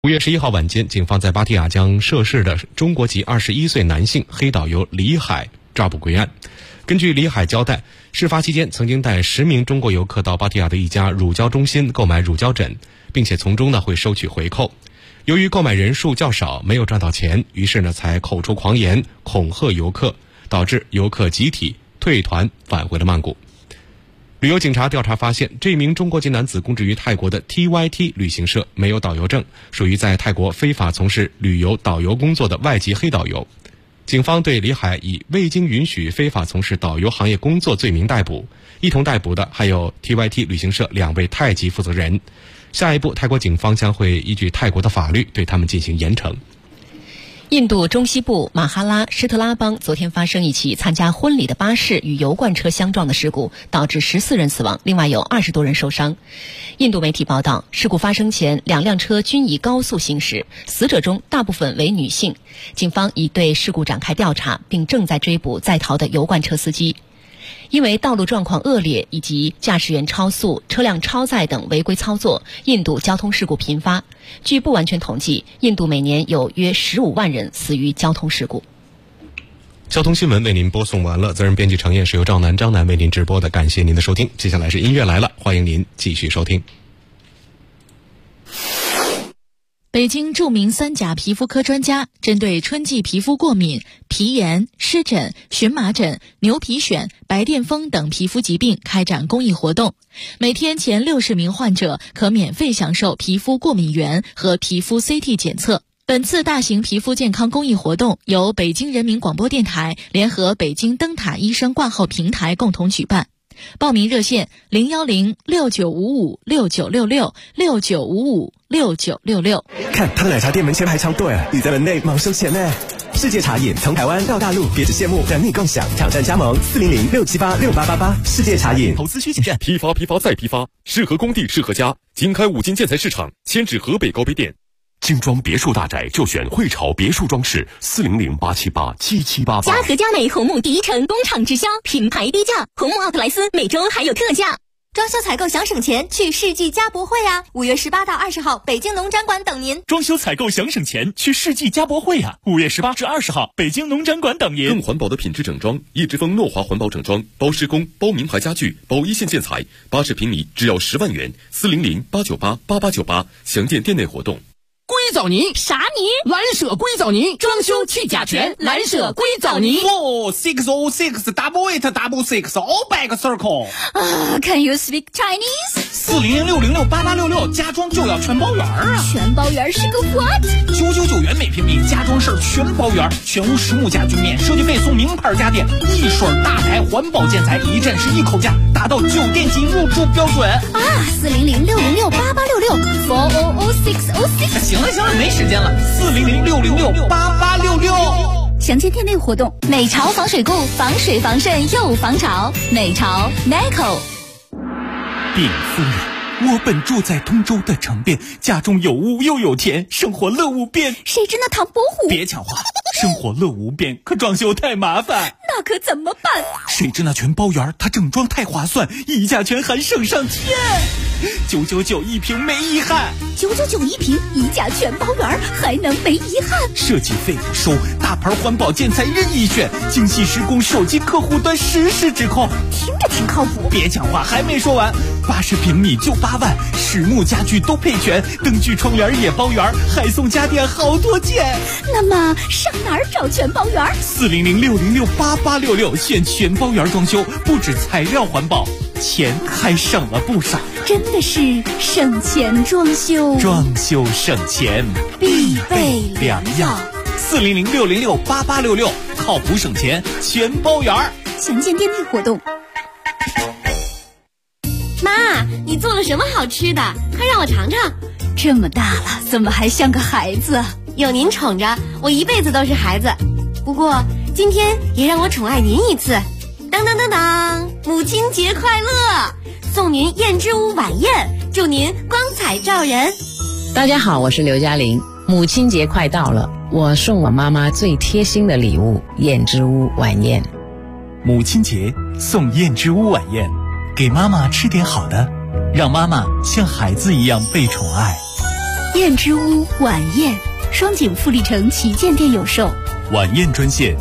5月11号晚间，警方在芭提雅将涉事的中国籍21岁男性黑导游李海抓捕归案。根据李海交代，事发期间曾经带10名中国游客到芭提雅的一家乳胶中心购买乳胶枕，并且从中会收取回扣。由于购买人数较少，没有赚到钱，于是才口出狂言，恐吓游客，导致游客集体退团返回了曼谷。旅游警察调查发现，这名中国籍男子供职于泰国的 TYT 旅行社，没有导游证，属于在泰国非法从事旅游导游工作的外籍黑导游。警方对李海以未经允许非法从事导游行业工作罪名逮捕，一同逮捕的还有 TYT 旅行社2位泰籍负责人。下一步，泰国警方将会依据泰国的法律对他们进行严惩。 印度中西部马哈拉施特拉邦昨天发生一起参加婚礼的巴士与油罐车相撞的事故，导致14人死亡，另外有20多人受伤。印度媒体报道，事故发生前2辆车均以高速行驶，死者中大部分为女性。警方已对事故展开调查，并正在追捕在逃的油罐车司机。因为道路状况恶劣以及驾驶员超速、车辆超载等违规操作，印度交通事故频发。据不完全统计，印度每年有约15万人死于交通事故。 交通新闻为您播送完了，责任编辑程燕是由张楠为您直播的，感谢您的收听。接下来是音乐来了，欢迎您继续收听。 北京著名3甲皮肤科专家针对春季皮肤过敏、皮炎、湿疹、荨麻疹、牛皮癣、白癜风等皮肤疾病开展公益活动，每天前60名患者可免费享受皮肤过敏原和皮肤 CT 检测。本次大型皮肤健康公益活动由北京人民广播电台联合北京灯塔医生挂号平台共同举办。报名热线010-6955-6966 看他的奶茶店门前排长队，你在门内忙收钱呢。世界茶饮从台湾到大陆，别只羡慕，等你共享，挑战加盟400-678-6888。世界茶饮，投资需谨慎。 批发再批发，适合工地适合家。经开5金建材市场，迁至河北高碑店。精装别墅大宅就选汇潮别墅装饰，400-878-7788。 嘉禾佳美红木第一城工厂直销，品牌低价，红木奥特莱斯每周还有特价。装修采购想省钱，去世纪家博会啊！5月18到20号，北京农展馆等您。 装修采购想省钱，去世纪家博会啊！5月18至20号，北京农展馆等您。 更环保的品质整装，叶之峰诺华环保整装，包施工、包名牌家具、包一线建材，80平米只要10万元，400-898-8898，详见店内活动。 硅藻泥啥泥？ 蓝舍硅藻泥，装修去甲醛，蓝舍硅藻泥。 哦 606 double 866 all back circle。 Can you speak Chinese？ 400-606-8866，家装就要全包圆啊！ 全包圆是个 what ？999元每平米，家装事全包圆，全屋实木家具免设计费，送名牌家电，一水大牌环保建材，一站式一口价，达到酒店级入住标准啊！400-606-8866 400-606。 行了，没时间了。400-606-8866。 详见店内活动。美潮防水固，防水防渗又防潮。美潮 Meco。 禀夫人，我本住在通州的城边，家中有屋又有田，生活乐无边。 谁知那唐伯虎？ 别抢话，生活乐无边，可装修太麻烦。 那可怎么办？ 谁知那全包圆，它整装太划算，一价全含省上天。999一瓶没遗憾 ，999一瓶，一价全包圆，还能没遗憾？ 设计费不收，大牌环保建材任意选，精细施工，手机客户端实时指控， 听着挺靠谱。 别讲话，还没说完，80平米就8万，实木家具都配全，灯具窗帘也包圆，还送家电好多件。 那么上哪儿找全包圆 ？400-606-8866，选全包圆装修，不止材料环保，钱还省了不少。 真的是省钱装修， 装修省钱必备良药。 400-606-8866，靠谱省钱全包圆。 详见店内活动。 妈，你做了什么好吃的？快让我尝尝。 这么大了，怎么还像个孩子？ 有您宠着，我一辈子都是孩子。不过今天也让我宠爱您一次。当当当当，母亲节快乐！送您燕之屋晚宴，祝您光彩照人。 大家好，我是刘嘉玲。母亲节快到了，我送我妈妈最贴心的礼物——燕之屋晚宴。 母亲节送燕之屋晚宴，给妈妈吃点好的，让妈妈像孩子一样被宠爱。 燕之屋晚宴，双井富力城旗舰店有售。 晚宴专线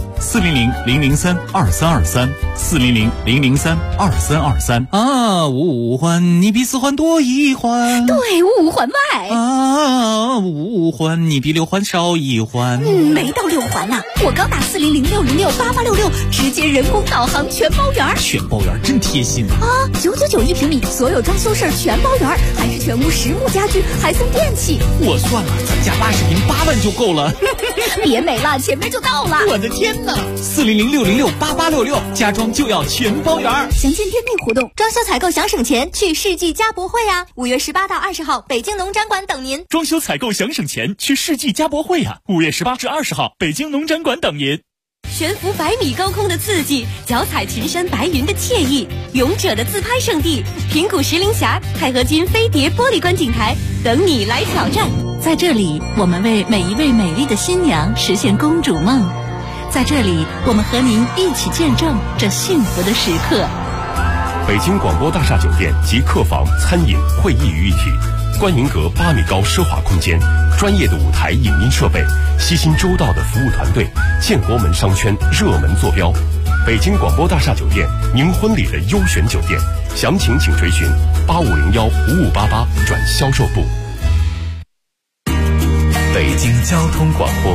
400-003-2323，400-003-2323啊，五环你比4环多1环， 对，5环外啊，5环你比6环少1环， 没到6环呢。我刚打400-606-8866，直接人工导航全包圆， 全包圆真贴心啊！999一平米，所有装修事儿全包圆，还是全屋实木家具，还送电器。 我算了，咱家80平8万就够了。 别美了，前面就到了。 我的天哪！400-606-8866，家装就要全包圆。 详见店内活动，装修采购想省钱，去世纪家博会啊！5月18到20号，北京农展馆等您。 装修采购想省钱，去世纪家博会啊！5月18至20号，北京农展馆等您。 悬浮100米高空的刺激，脚踩群山白云的惬意，勇者的自拍圣地平谷石林峡钛合金飞碟玻璃观景台等你来挑战。 在这里，我们为每一位美丽的新娘实现公主梦。在这里，我们和您一起见证这幸福的时刻。 北京广播大厦酒店及客房、餐饮、会议于一体，观云阁8米高奢华空间，专业的舞台影音设备，悉心周到的服务团队，建国门商圈热门坐标。北京广播大厦酒店，您婚礼的优选酒店，详情请垂询8501-5588转销售部。 北京交通广播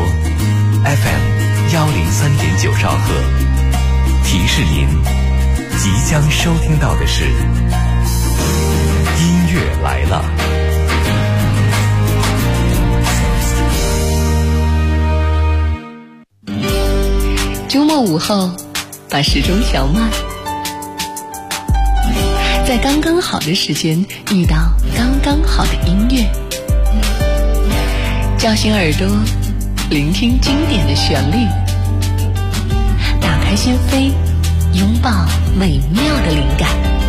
FM103.9兆赫，提示您即将收听到的是音乐来了。 周末午后，把时钟调慢，在刚刚好的时间遇到刚刚好的音乐，叫醒耳朵，聆听经典的旋律，打开心扉，拥抱美妙的灵感，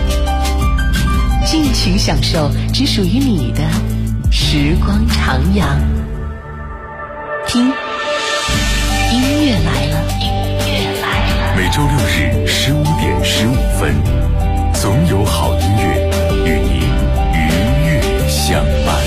尽情享受只属于你的时光徜徉。听，音乐来了，音乐来了。 每周6日15点15分，总有好音乐与您愉悦相伴。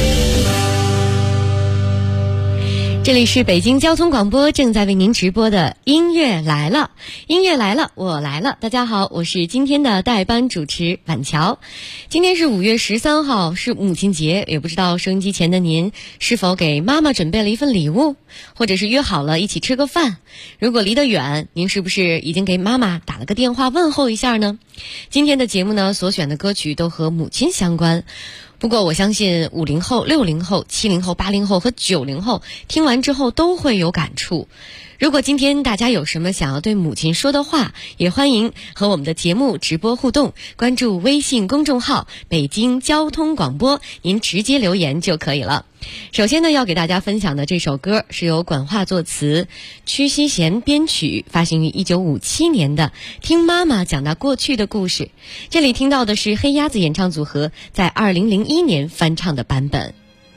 这里是北京交通广播正在为您直播的音乐来了，音乐来了，我来了。大家好，我是今天的代班主持婉乔。今天是5月13号，是母亲节，也不知道收音机前的您是否给妈妈准备了一份礼物，或者是约好了一起吃个饭。如果离得远，您是不是已经给妈妈打了个电话问候一下呢？今天的节目呢，所选的歌曲都和母亲相关。不过我相信50后、60后、70后、80后和90后听完之后都会有感触。如果今天大家有什么想要对母亲说的话，也欢迎和我们的节目直播互动，关注微信公众号北京交通广播，您直接留言就可以了。首先呢，要给大家分享的这首歌是由管桦作词，屈希贤编曲，发行于1957年的《听妈妈讲那过去的故事》。这里听到的是黑鸭子演唱组合在2001年翻唱的版本。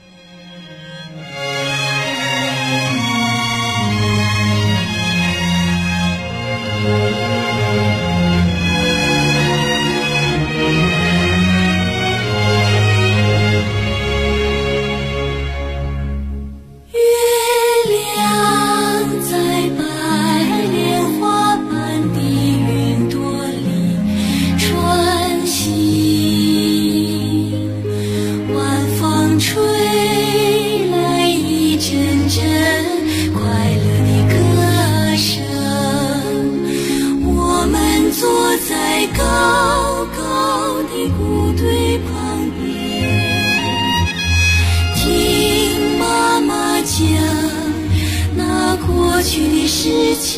高高的谷堆旁边，听妈妈讲那过去的事情。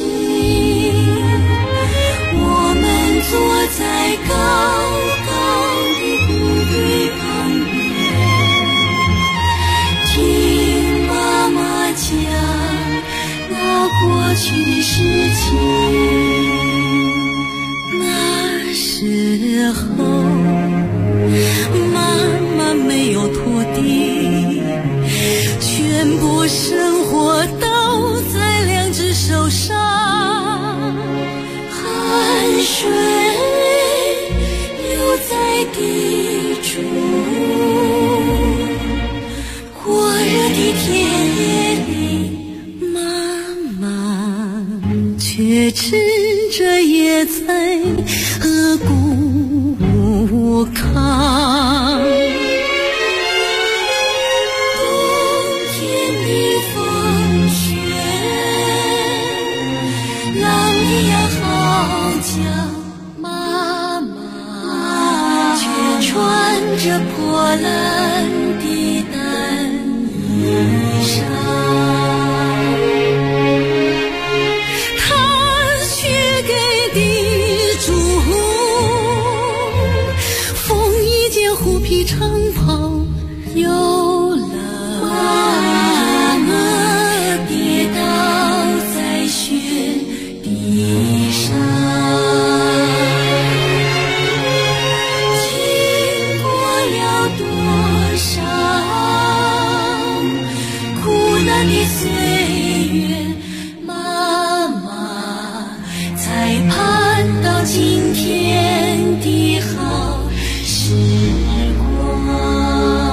我们坐在高高的谷堆旁边，听妈妈讲那过去的事情。时候妈妈没有拖地，全部生活都在2只手上，汗水流在地中，火热吃着野菜和谷糠。冬天的风雪，狼一样嚎叫妈妈，却穿着破烂的单衣裳。他却给地主缝一件虎皮长袍，有了妈妈跌倒在雪地上。经过了多少苦难的岁月，妈妈才盼到今天的好时光。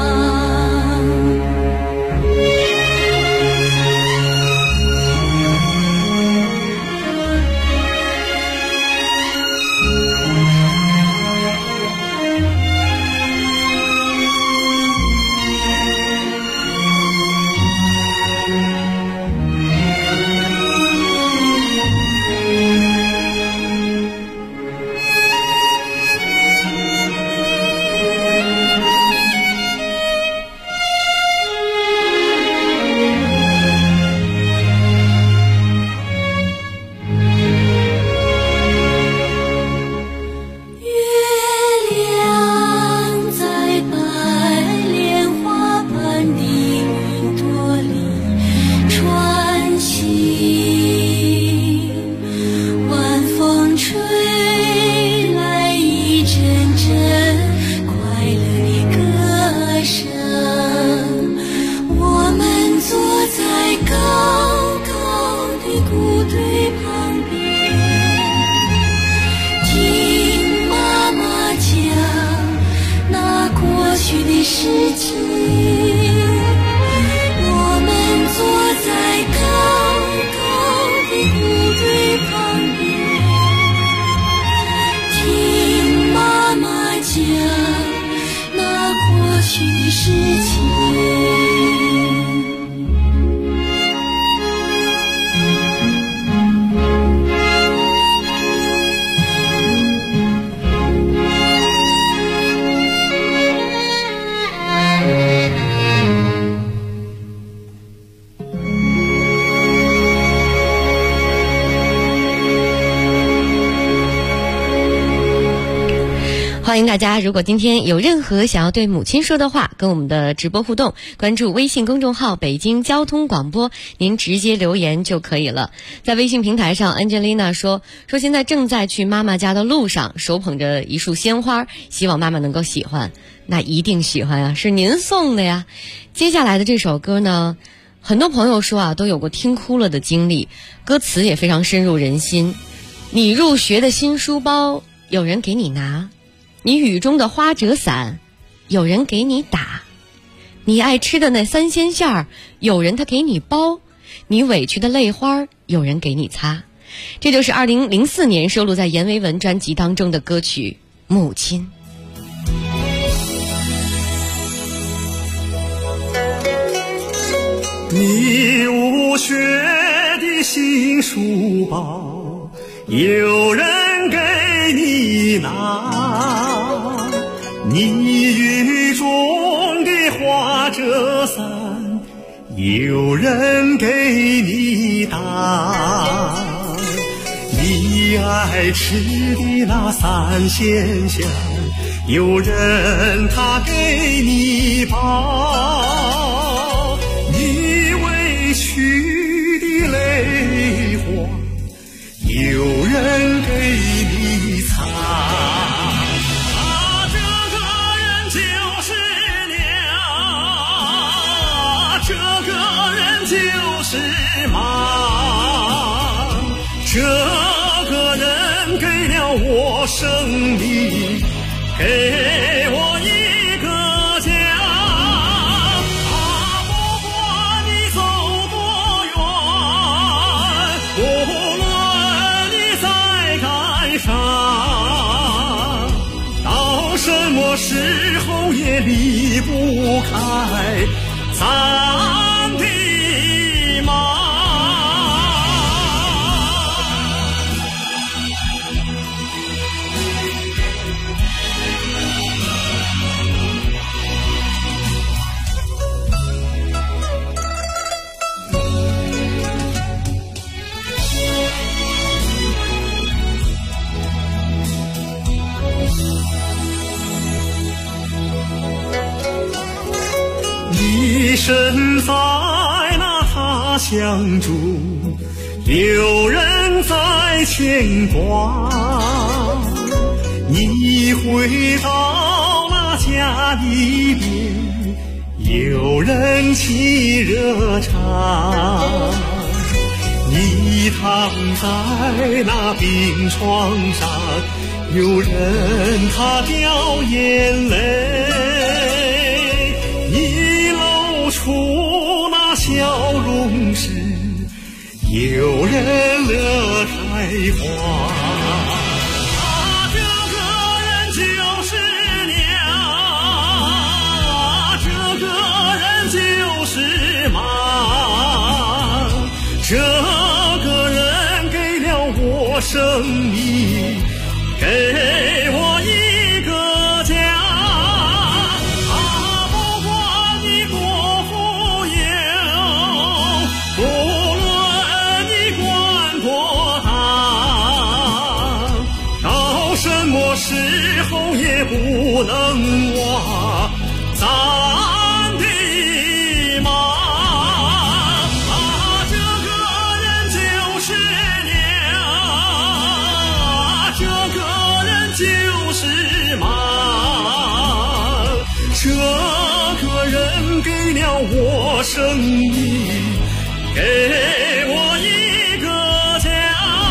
欢迎大家，如果今天有任何想要对母亲说的话，跟我们的直播互动，关注微信公众号北京交通广播，您直接留言就可以了。在微信平台上 Angelina 说现在正在去妈妈家的路上，手捧着一束鲜花，希望妈妈能够喜欢。那一定喜欢啊，是您送的呀。接下来的这首歌呢，很多朋友说啊都有过听哭了的经历，歌词也非常深入人心。你入学的新书包有人给你拿，你雨中的花折伞有人给你打，你爱吃的那三鲜馅儿有人他给你包，你委屈的泪花有人给你擦。这就是2004年收录在阎维文专辑当中的歌曲《母亲》。 你入学的新书包有人给你拿，你雨中的花折伞有人给你打，你爱吃的那三鲜馅有人他给你包，你委屈的泪花有人给你擦。这个人就是娘，这个人就是妈，这个人给了我生命，给我一个家。不管你走多远，无论你离不开咱的妈。你身在那他乡住，有人在牵挂。你回到那家里边，有人沏热茶。你躺在那病床上，有人他掉眼泪。出那笑容时，有人乐开花。这个人就是娘，这个人就是妈，这个人给了我生命，给我一个家。时候也不能忘咱的妈。这个人就是娘，这个人就是妈，这个人给了我生命，给我一个家。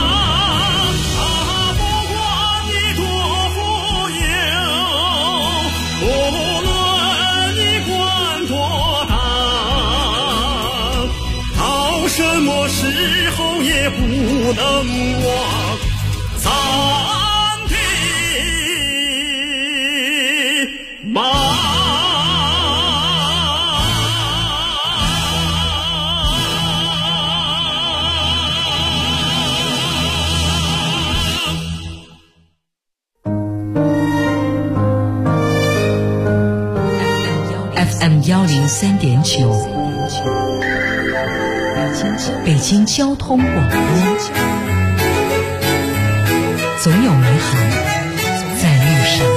什么时候也不能忘咱的妈。 FM 103.9。北京交通广播，总有美好在路上。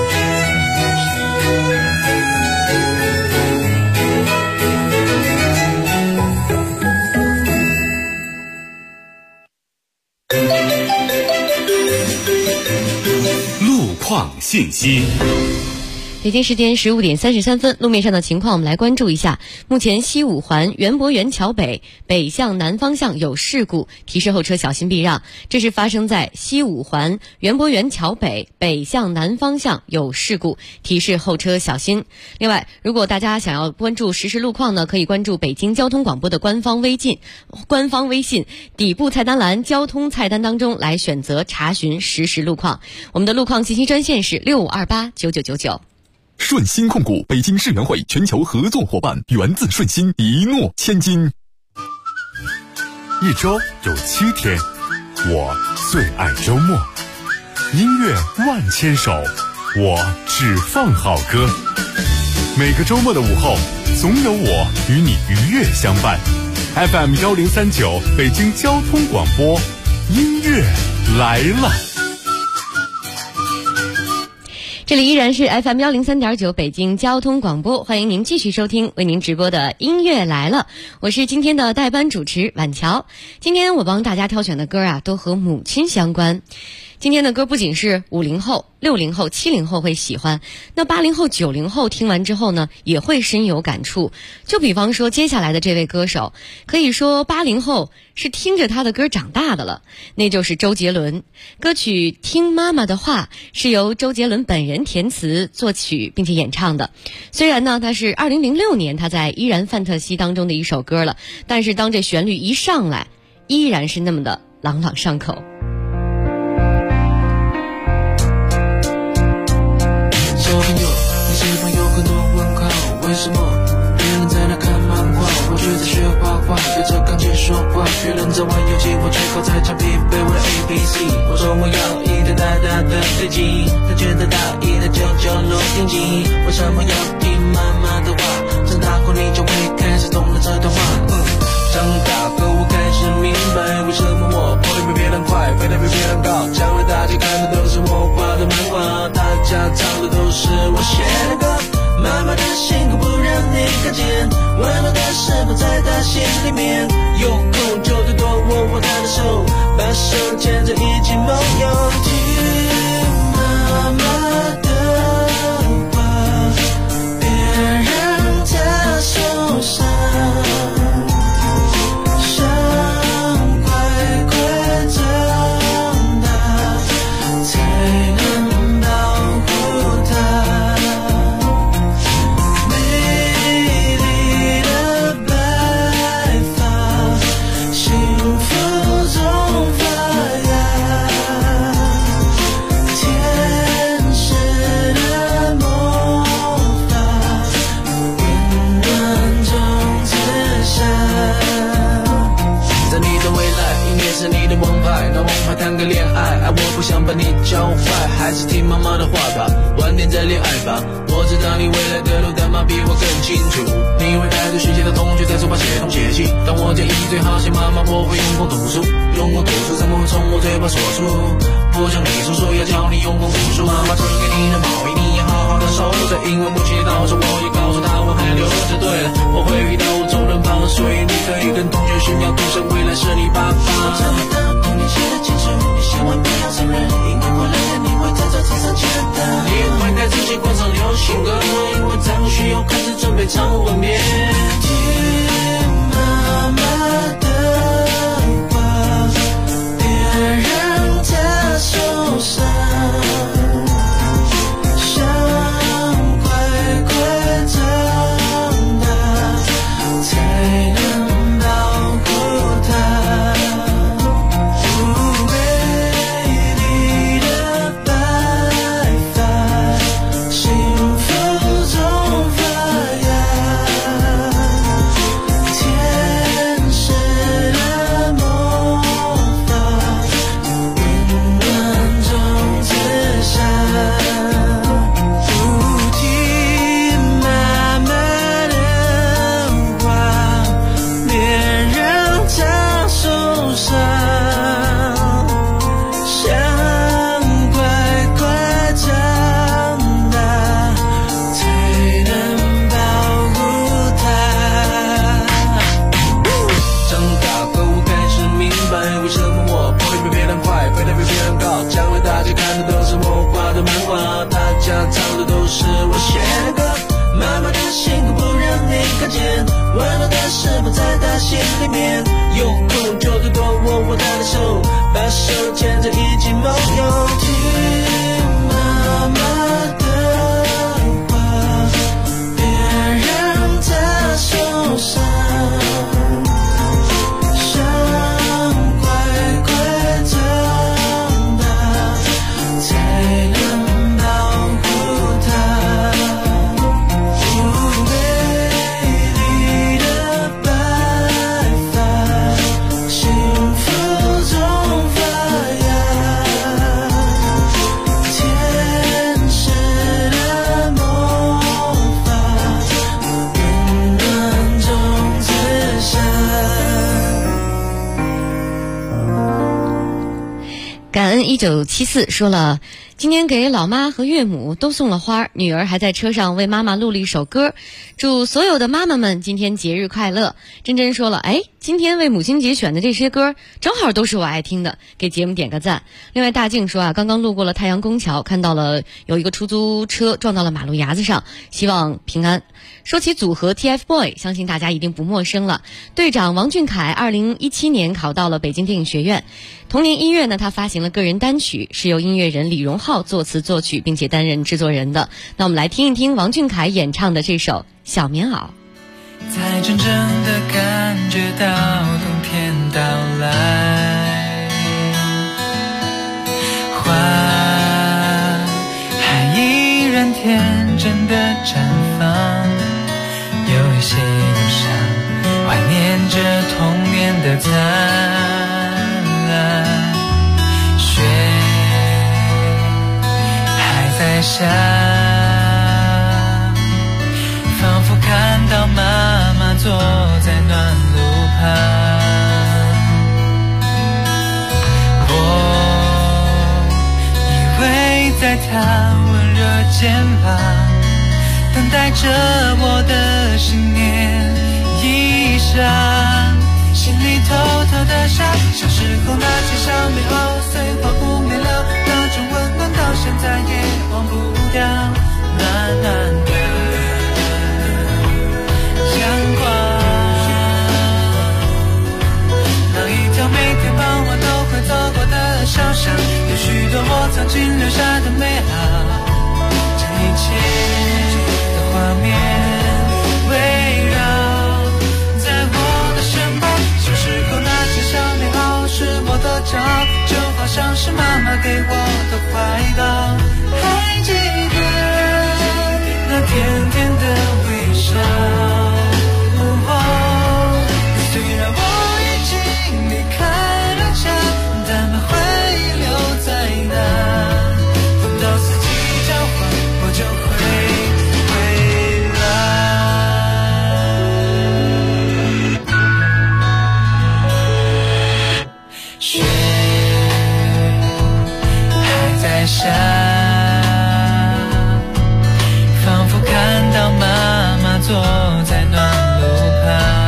路况信息。 北京时间15点33分，路面上的情况我们来关注一下。目前西五环园博园桥北北向南方向有事故，提示后车小心避让。这是发生在西五环园博园桥北北向南方向有事故，提示后车小心。另外，如果大家想要关注实时路况呢，可以关注北京交通广播的官方微信底部菜单栏交通菜单当中来选择查询实时路况。我们的路况信息专线是65289999。 顺鑫控股北京世园会全球合作伙伴，源自顺鑫，一诺千金。 一周有7天，我最爱周末。音乐万千首，我只放好歌。每个周末的午后，总有我与你愉悦相伴。FM 1039北京交通广播，音乐来了。 这里依然是 FM 103.9北京交通广播，欢迎您继续收听为您直播的音乐来了，我是今天的代班主持婉乔。今天我帮大家挑选的歌啊，都和母亲相关。今天的歌不仅是50后、60后、70后会喜欢，那80后、90后听完之后呢，也会深有感触。就比方说接下来的这位歌手，可以说80后是听着他的歌长大的了，那就是周杰伦。歌曲《听妈妈的话》是由周杰伦本人填词作曲并且演唱的。虽然呢，它是2006年他在《依然范特西》当中的一首歌了，但是当这旋律一上来，依然是那么的朗朗上口。 小朋友，你喜欢有很多问择玩游戏，我缺口才常疲惫我的 ABC。我说我要一台大大的飞机，他觉得大意的就落定机。为什么要听妈妈的话？长大后你就会开始懂了这段话。长大后我开始明白，为什么我跑得比别人快，飞得比别人高。将来大家看的都是我画的漫画，大家唱的都是我写的歌。妈妈的辛苦不让你看见，温暖的是否在她心里面？有空就多多握她的手，把手牵着一起梦游。听妈妈的话，别让她受伤。谈个恋爱，我不想把你教坏，还是听妈妈的话吧，晚点再恋爱吧。我知道你未来的路，但妈比我更清楚。你会带着学习的同学在书包写东写西，当我建议最好写妈妈，我会用功读书，用功读书怎么会从我嘴巴说出？不像你叔叔要教你用功读书，妈妈织给你的毛衣你要好好的收着，因为母亲节到时我也告诉她我还留着。对了，我会遇到我中人帮，所以你可以跟同学炫耀，独生未来是你爸爸。我找不到童年写的清楚，你千万不要承认，因为过两天你会在这场上见的。你会带自己换上流行歌，因为在我需要开始准备唱吻别。听妈妈的话，别让她受伤。 1974说了，今天给老妈和岳母都送了花，女儿还在车上为妈妈录了一首歌，祝所有的妈妈们今天节日快乐。珍珍说了，今天为母亲节选的这些歌正好都是我爱听的，给节目点个赞。另外大静说刚刚路过了太阳宫桥，看到了有一个出租车撞到了马路牙子上，希望平安。说起组合 TFBOY， 相信大家一定不陌生了。队长王俊凯2017年考到了北京电影学院，同年1月呢，他发行了个人单曲，是由音乐人李荣浩作词作曲，并且担任制作人的。那我们来听一听王俊凯演唱的这首《小棉袄》。 才真正的感觉到冬天到来，花还依然天真的绽放，有一些忧伤怀念着童年的灿烂，雪还在下，仿佛看到妈妈坐在暖炉旁。在她温热肩膀，等待着我的新年衣裳，心里偷偷的想，小时候那些小美好，虽化不灭了，那种温暖到现在也忘不掉，暖暖的阳光，那一条每天傍晚都会走过的小巷，有许多我曾经留下的美好，这一切的画面围绕在我的身旁，小时候那些小美好是我的骄傲，就好像是妈妈给我的怀抱，还记得那甜甜的微笑，虽然我已经离开了家，但那回忆留在那，等到四季交换，我就会回来。雪还在下，仿佛看到妈妈坐在暖炉旁。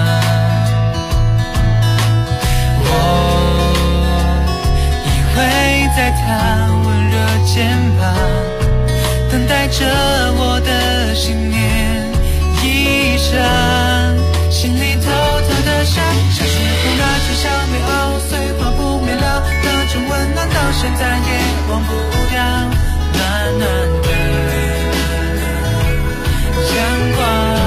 在她温热肩膀，等待着我的新年衣裳，心里偷偷的想，小时候那些小美好，虽化不灭了，那种温暖到现在也忘不掉，暖暖的阳光，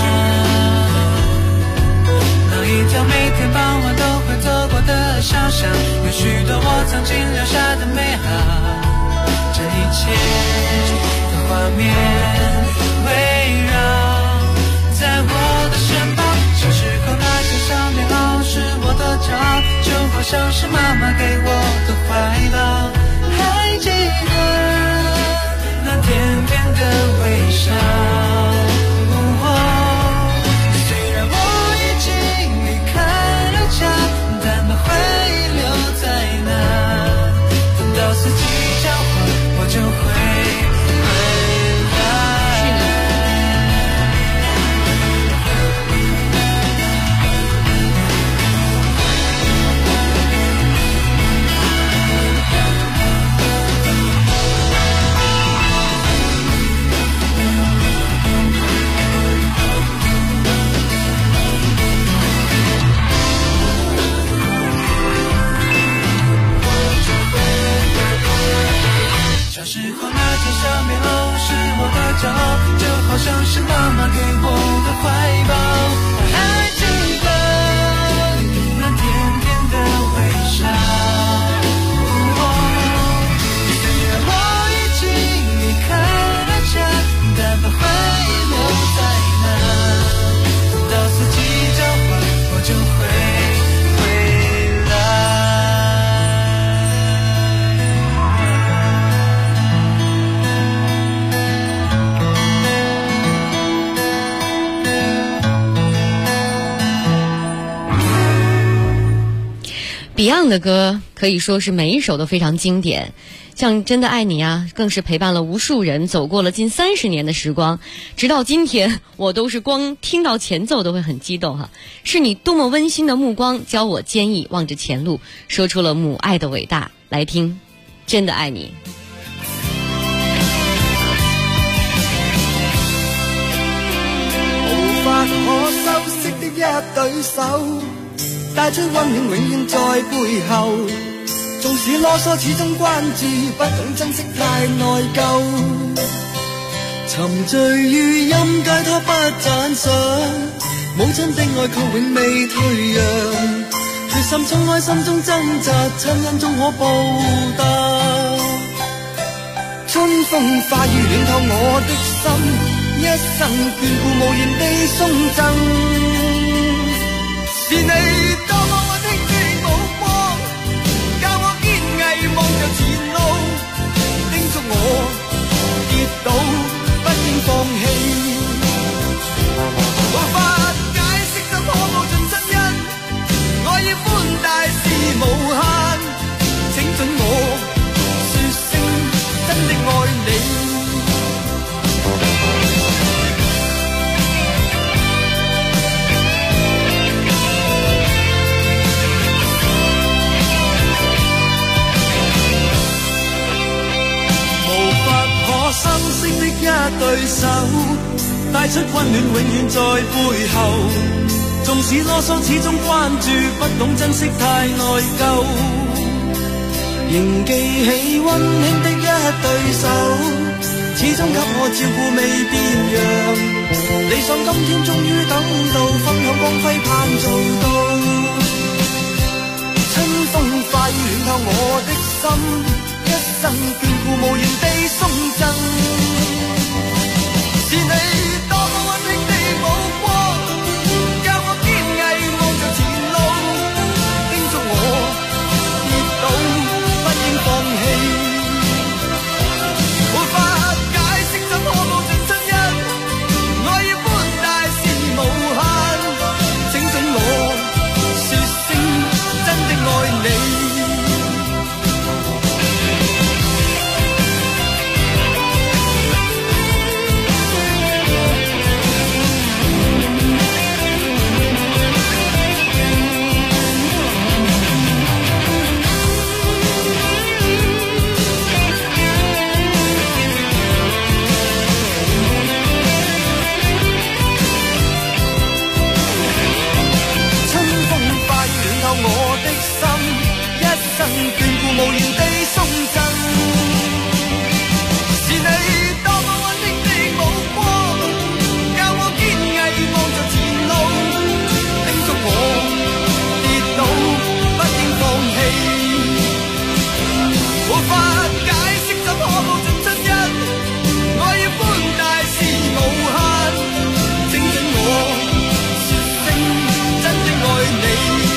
那一条每天傍晚都会走过的小巷，有许多我曾经留下的美好，这一切的画面围绕在我的身旁，小时候那些小美好是我的骄傲，就好像是妈妈给我的怀抱，还记得那甜甜的微笑，虽然我已经离开了家，但那回忆留在那，等到四季交换，我就会回来。小时候那些小美好是我的骄傲，就好像是妈妈给我的怀抱，还记得那甜甜的微笑，虽然我已经离开了家，但把回忆留在那，等到四季交换，我就会回来。 Beyond 的歌可以说是每一首都非常经典，像《真的爱你》啊，更是陪伴了无数人走过了近30年的时光，直到今天，我都是光听到前奏都会很激动哈。是你多么温馨的目光，教我坚毅望着前路，说出了母爱的伟大。来听《真的爱你》。 无法可修饰的一对手，带出温暖永远在背后，纵使啰嗦始终关注，不懂珍惜太内疚，沉醉于音阶他不赞赏，母亲的爱却永未退让，决心冲开心中挣扎，亲恩终可报答，春风化雨暖透我的心，一生眷顾无言地送赠，是你多么無限，請准我說聲真的愛你。無法可相識的一對手，帶出溫暖永遠在背後。縱使囉嗦，始終關注，不懂珍惜太內疚。仍記起溫馨的一對手，始終給我照顧未變樣。理想今天終於等到，分享光輝盼做到。春風化雨暖透我的心，一生眷顧無言地送贈。是你多麼溫馨的目光，教我堅毅望着前路，叮囑我跌倒不應放棄。沒法解釋怎可報盡親恩，愛意寬大是無限，請准我說聲真的愛你。無言地送贈，是你多麼溫馨的目光，教我堅毅望着前路，叮囑我跌倒不應放棄。無法解釋怎可報盡親恩，愛意寬大是無限，請准我說聲真的愛你。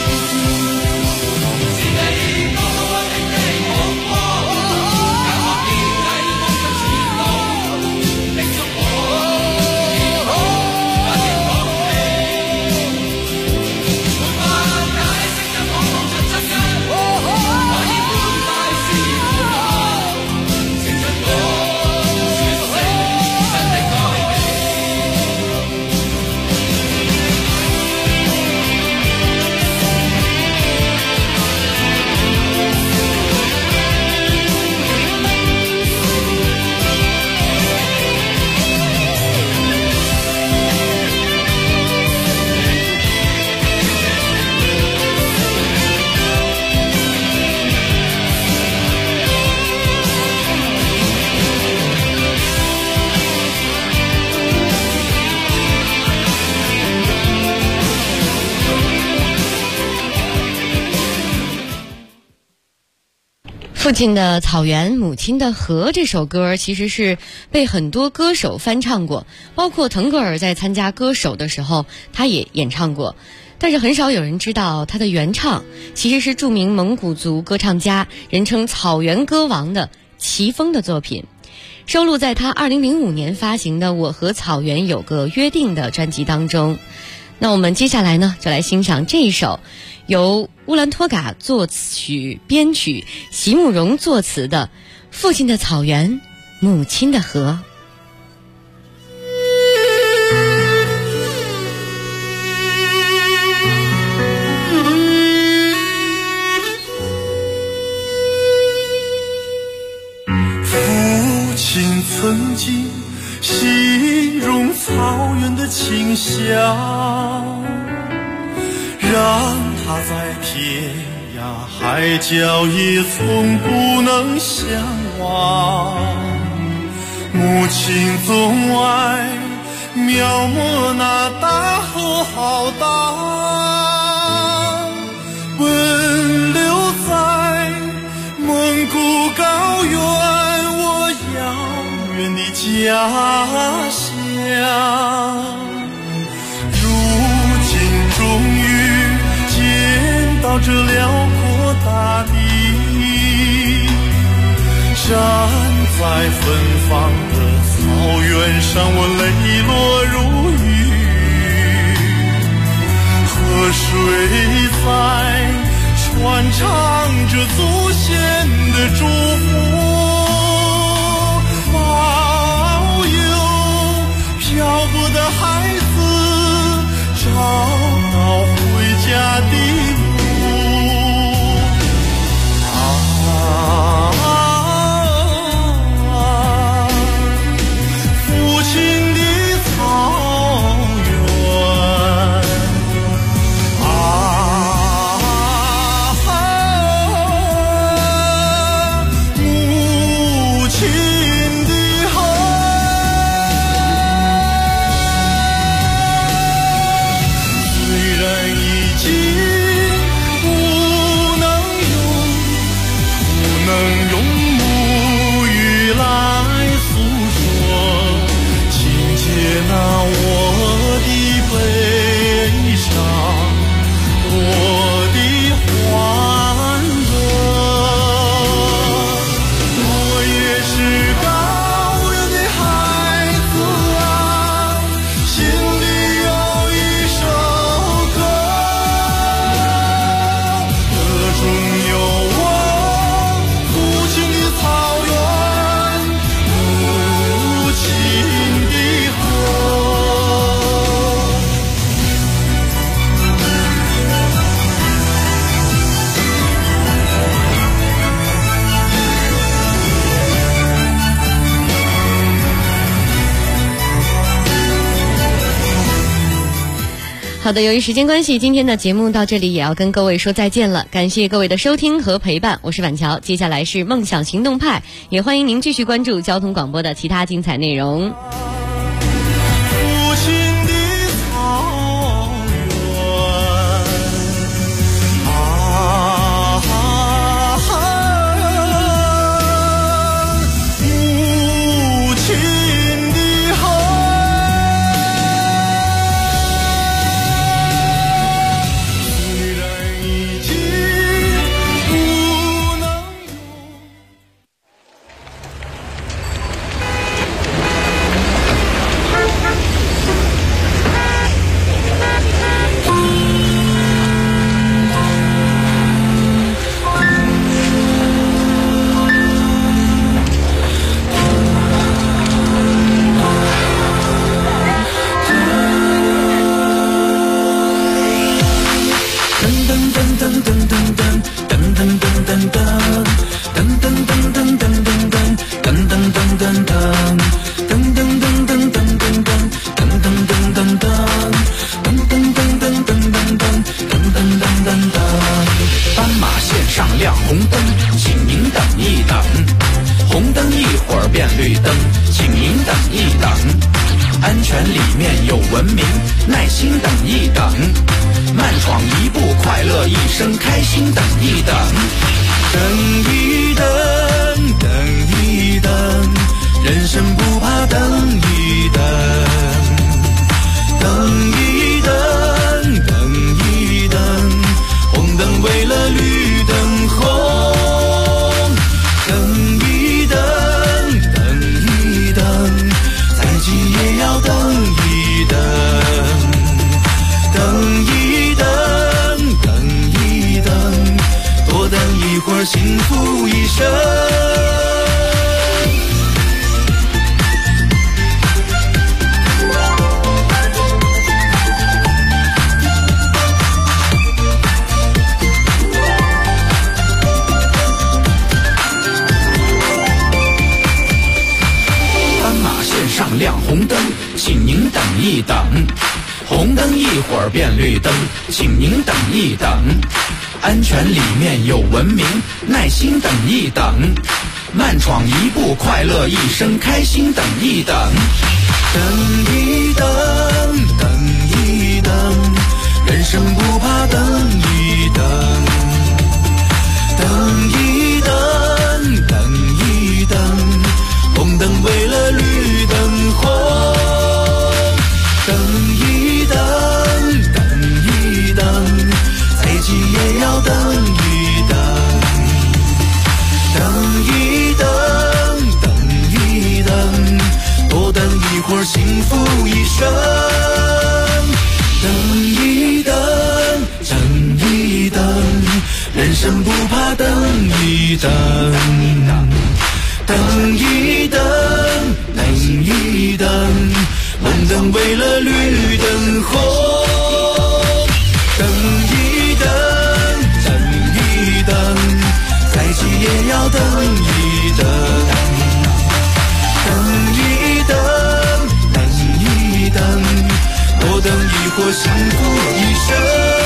父亲的草原，母亲的河这首歌其实是被很多歌手翻唱过，包括腾格尔在参加歌手的时候他也演唱过，但是很少有人知道他的原唱其实是著名蒙古族歌唱家，人称草原歌王的齐峰的作品，收录在他2005年发行的《我和草原有个约定》的专辑当中。那我们接下来呢，就来欣赏这一首由乌兰托嘎作曲编曲，席慕容作词的《父亲的草原，母亲的河》。 父亲曾经形容草原的清香，让他在天涯海角也从不能相忘。母亲总爱描摹那大河浩荡，奔流在蒙古高原，我遥远的家乡。如今终于见到这辽阔大地，站在芬芳的草原上，我泪落如雨。河水在传唱着祖先的祝福，保佑漂泊的孩子找到回家的父亲的草原母亲的河，虽然已经不能用母语来诉说，请接纳我的悲伤，我的欢乐。我也是高原的孩子啊，心里有一首歌，歌中有我父亲的草原，母亲的河。 好的，由于时间关系，今天的节目到这里也要跟各位说再见了。感谢各位的收听和陪伴，我是婉乔。接下来是梦想行动派，也欢迎您继续关注交通广播的其他精彩内容。 父亲的草原母亲的河，虽然已经不能斑马线上亮红灯，请您等一等。红灯一会儿变绿灯，请您等一等。安全里面有文明，耐心等一等。慢闯一步，快乐一生，开心等一等。 等一等，等一等，人生不怕等一等。等一等，等一等，红灯为了绿灯红。等一等，等一等，再急也要等一等。等一等，等一等，多等一会儿，幸福一生。 上亮红灯，请您等一等。红灯一会儿变绿灯，请您等一等。安全里面有文明，耐心等一等。慢闯一步，快乐一生，开心等一等。 等一等，等一等，人生不怕等一等。等一等，等一等，红灯为了绿灯红。等一等，等一等，再急也要等一等。等一等，等一等，多等一会儿，幸福一生。等一等，等一等。 生不怕等一等，等一等，等一等，红灯为了绿灯红，等一等，等一等，再急也要等一等，等一等，等一等，多等一会儿幸福一生。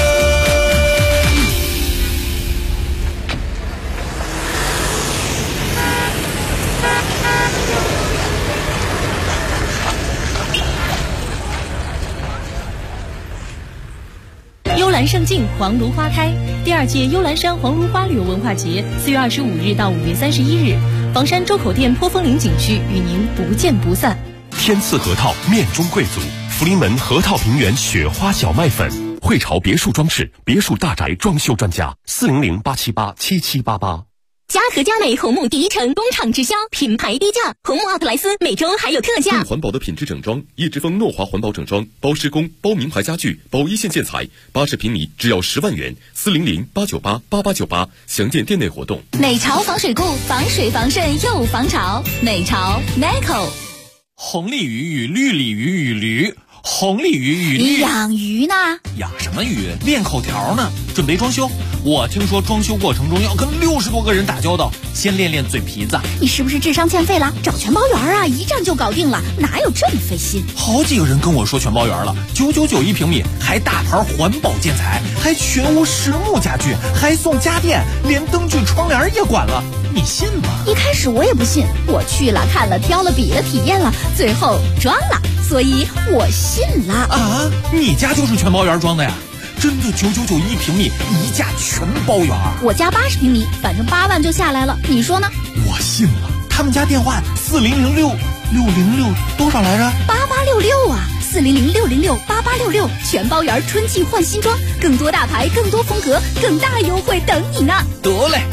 幽兰胜境，黄芦花开。第2届幽兰山黄芦花旅游文化节4月25日到5月31日，房山周口店坡峰岭景区与您不见不散。 天赐核桃面中贵族，福临门核桃平原雪花小麦粉，汇潮别墅装饰别墅大宅装修专家，400-878-7788。 嘉禾佳美红木第一城工厂直销，品牌低价，红木奥特莱斯每周还有特价。 更环保的品质整装，叶之峰诺华环保整装，包施工、包名牌家具、包一线建材，80平米只要10万元，400-898-8898，详见店内活动。 美潮防水固，防水防渗又防潮，美潮 Neco。 红鲤鱼与绿鲤鱼与驴，红鲤鱼与绿。 你养鱼呢？ 养什么鱼？练口条呢。准备装修，我听说装修过程中要跟60多个人打交道，先练练嘴皮子。 你是不是智商欠费了？找全包园啊，一站就搞定了，哪有这么费心？ 好几个人跟我说全包园了，999一平米，还大牌环保建材，还全屋实木家具，还送家电，连灯具窗帘也管了，你信吗？ 一开始我也不信，我去了看了挑了比了体验了，最后装了，所以我信了。 啊，你家就是全包园装的呀？真的999一平米，一价全包园。 我家80平米，反正8万就下来了，你说呢？ 我信了。他们家电话4006多少来着 ？8866啊，400-606-8866，全包园春季换新装，更多大牌，更多风格，更大优惠等你呢。 得嘞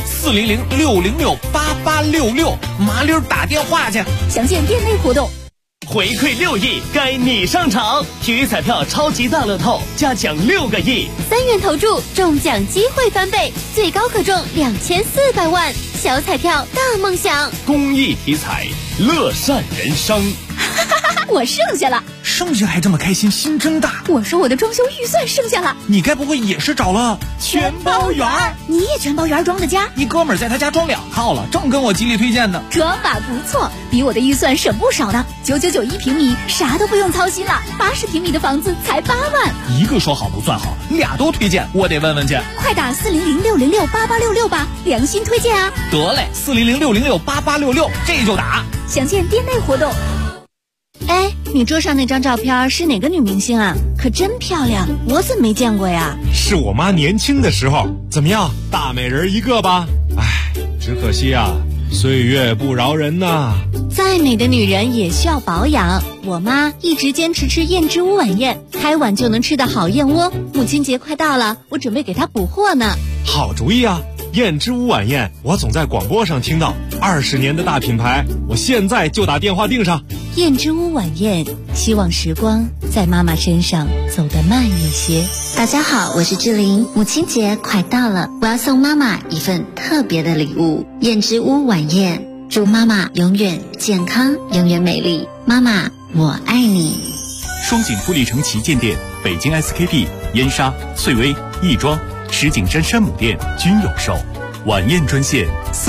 ，400-606-8866，麻溜打电话去。 详见店内活动。 回馈6亿，该你上场！体育彩票超级大乐透，加奖6个亿 ，3元投注，中奖机会翻倍，最高可中2400万。小彩票大梦想， 公益体彩，乐善人生。 我剩下了， 剩下还这么开心，心真大。 我说我的装修预算剩下了， 你该不会也是找了全包园？你也全包园装的家？ 一哥们儿在他家装2套了，正跟我极力推荐呢。 装法不错，比我的预算省不少呢。999一平米，啥都不用操心了。80平米的房子才8万。 一个说好不算好，俩都推荐，我得问问去。 快打400-606-8866吧，良心推荐啊！ 得嘞，400-606-8866，这就打。 详见店内活动。哎，你桌上那张照片是哪个女明星啊？可真漂亮，我怎么没见过呀？ 是我妈年轻的时候。怎么样，大美人一个吧？哎，只可惜啊，岁月不饶人呐。 再美的女人也需要保养。我妈一直坚持吃燕之屋晚宴，开碗就能吃的好燕窝。母亲节快到了，我准备给她补货呢。 好主意啊！燕之屋晚宴，我总在广播上听到，20年的大品牌，我现在就打电话订上。 燕之屋晚宴，希望时光在妈妈身上走得慢一些。大家好，我是志玲，母亲节快到了，我要送妈妈一份特别的礼物——燕之屋晚宴，祝妈妈永远健康，永远美丽。妈妈，我爱你。 双井富力城旗舰店、北京 SKP、燕莎、翠微、亦庄、石景山山姆店均有售。晚宴专线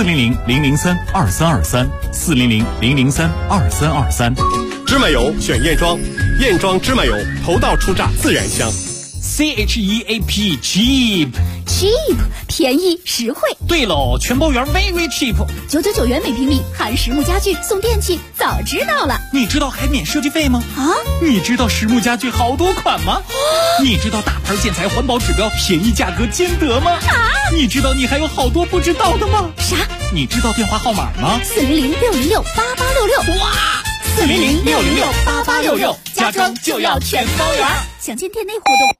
400-003-2323，400-003-2323。 芝麻油选燕庄，燕庄芝麻油头道出榨自然香。 CHEAP cheap 便宜实惠。 对喽，全包园 very cheap，999 元每平米，含实木家具送电器，早知道了。 你知道还免设计费吗？ 啊？ 你知道实木家具好多款吗？你知道大牌建材环保指标，便宜价格兼得吗？ 啊？ 你知道你还有好多不知道的吗？ 啥？ 你知道电话号码吗 ？400-606-8866。 哇！400-606-8866，家装就要全包园。 详见店内活动。